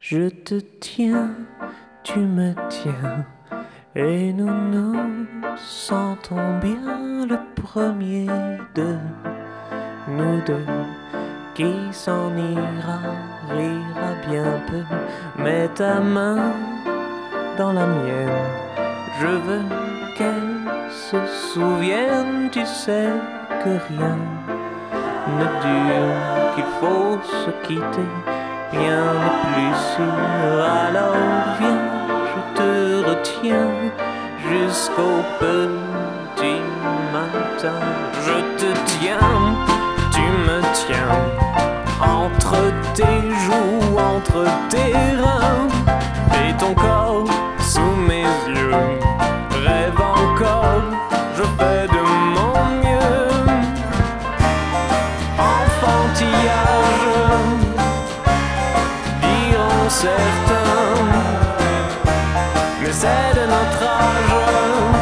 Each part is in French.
Je te tiens, tu me tiens, et nous nous sentons bien le premier de nous deux qui s'en ira, rira bien peu. Mets ta main dans la mienne, je veux qu'elle se souvienne, tu sais que rien ne dure, qu'il faut se quitter. Rien n'est plus sûr, alors viens, je te retiens jusqu'au petit matin. Je te tiens, tu me tiens, entre tes joues, entre tes reins, et ton corps sous mes yeux. Rêve encore, je fais de mon mieux. Enfantillage, certain, mais c'est de notre âge,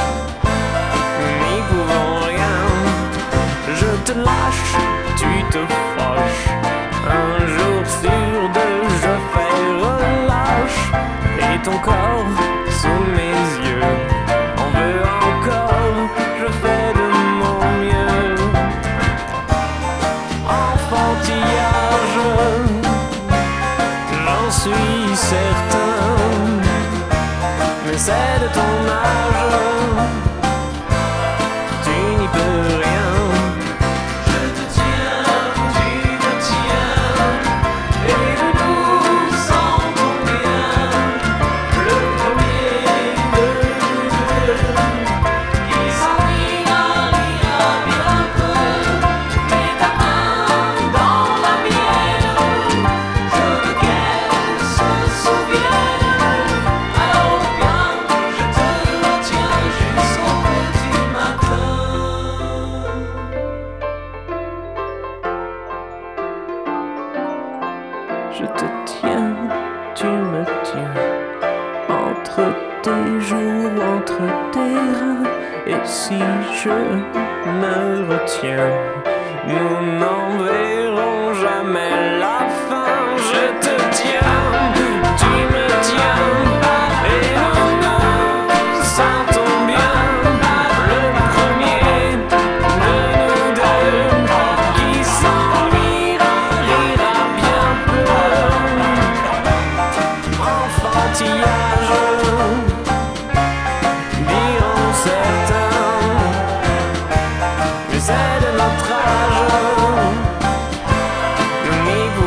n'y pouvons rien. Je te lâche, tu te fâches, un jour sur deux je fais relâche, et ton corps sous mes yeux en veut encore, je fais de mon mieux. Enfantillage, j'en suis certain, mais c'est de ton âge, tu n'y peux rien. Je te tiens, tu me tiens, et nous sentons bien le premier de nous deux qui s'en ira, rira bien peu. Mets ta main dans la mienne, je veux qu'elle se souvienne. Alors viens, je te retiens jusqu'au petit matin. Je te tiens, tu me tiens, entre tes joues, entre tes reins, et si je me retiens, nous n'en verrons jamais la fin. Je te tiens, tu me tiens, et nous nous sentons bien le premier de nous deux qui s'en ira, rira bien peu. Enfantillage, diront certains, mais c'est de notre âge, nous n'y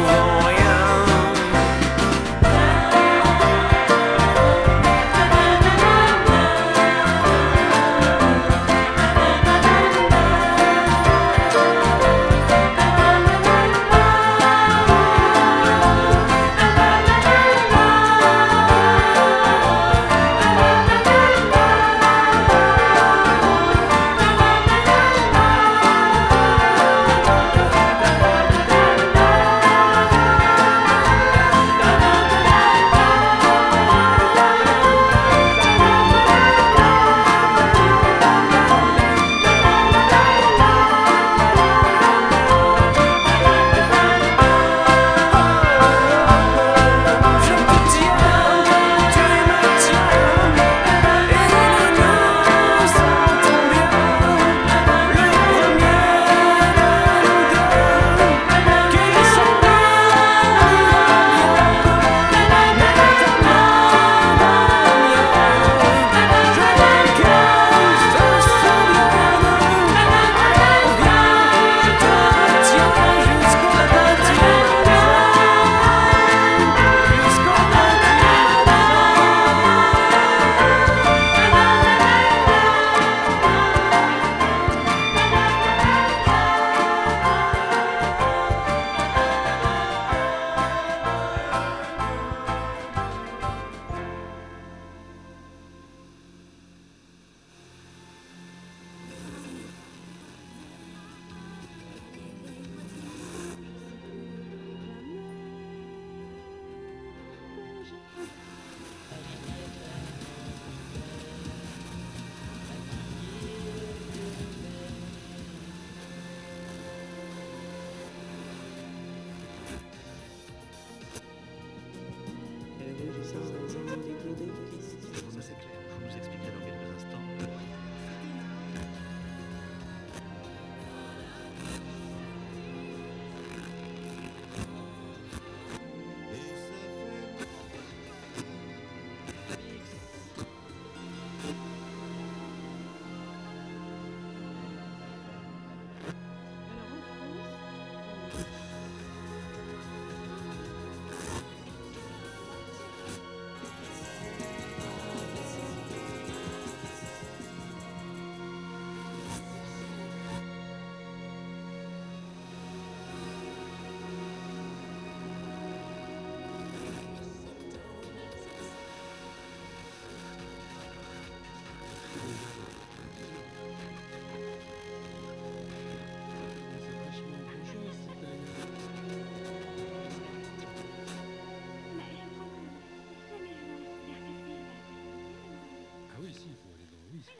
oui, si, il faut aller dans. Oui,